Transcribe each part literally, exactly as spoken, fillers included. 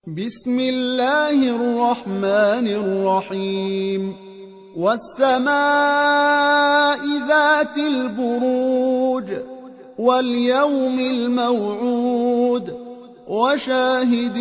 بسم الله الرحمن الرحيم والسماء ذات البروج واليوم الموعود وشاهد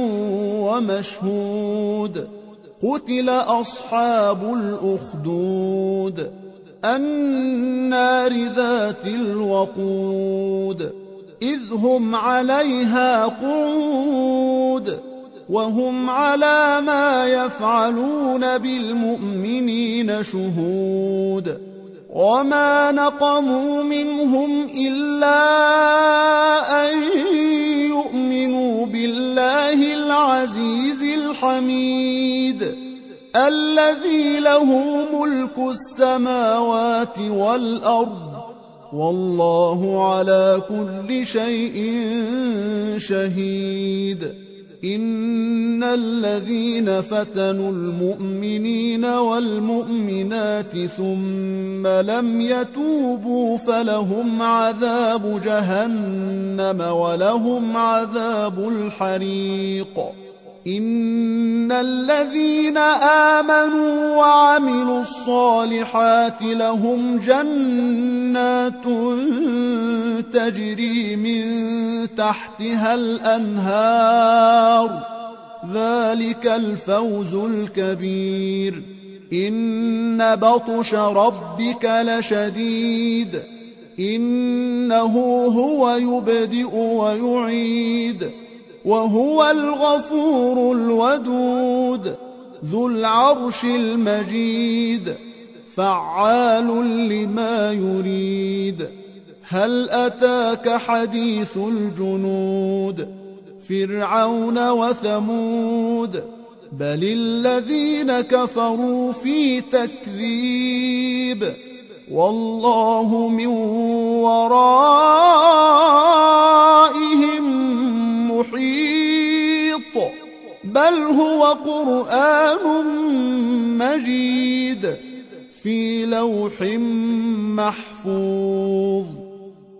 ومشهود قتل أصحاب الأخدود النار ذات الوقود إذ هم عليها قعود وهم على ما يفعلون بالمؤمنين شهود وما نقموا منهم إلا أن يؤمنوا بالله العزيز الحميد الذي له ملك السماوات والأرض والله على كل شيء شهيد إن الذين فتنوا المؤمنين والمؤمنات ثم لم يتوبوا فلهم عذاب جهنم ولهم عذاب الحريق إن الذين آمنوا وعملوا الصالحات لهم جنات تجري من تحتها الأنهار ذلك الفوز الكبير إن بطش ربك لشديد إنه هو يبدئ ويعيد وهو الغفور الودود ذو العرش المجيد فعال لما يريد هل أتاك حديث الجنود فرعون وثمود بل الذين كفروا في تكذيب والله من ورائهم محيط بل هو قرآن مجيد في لوح محفوظ.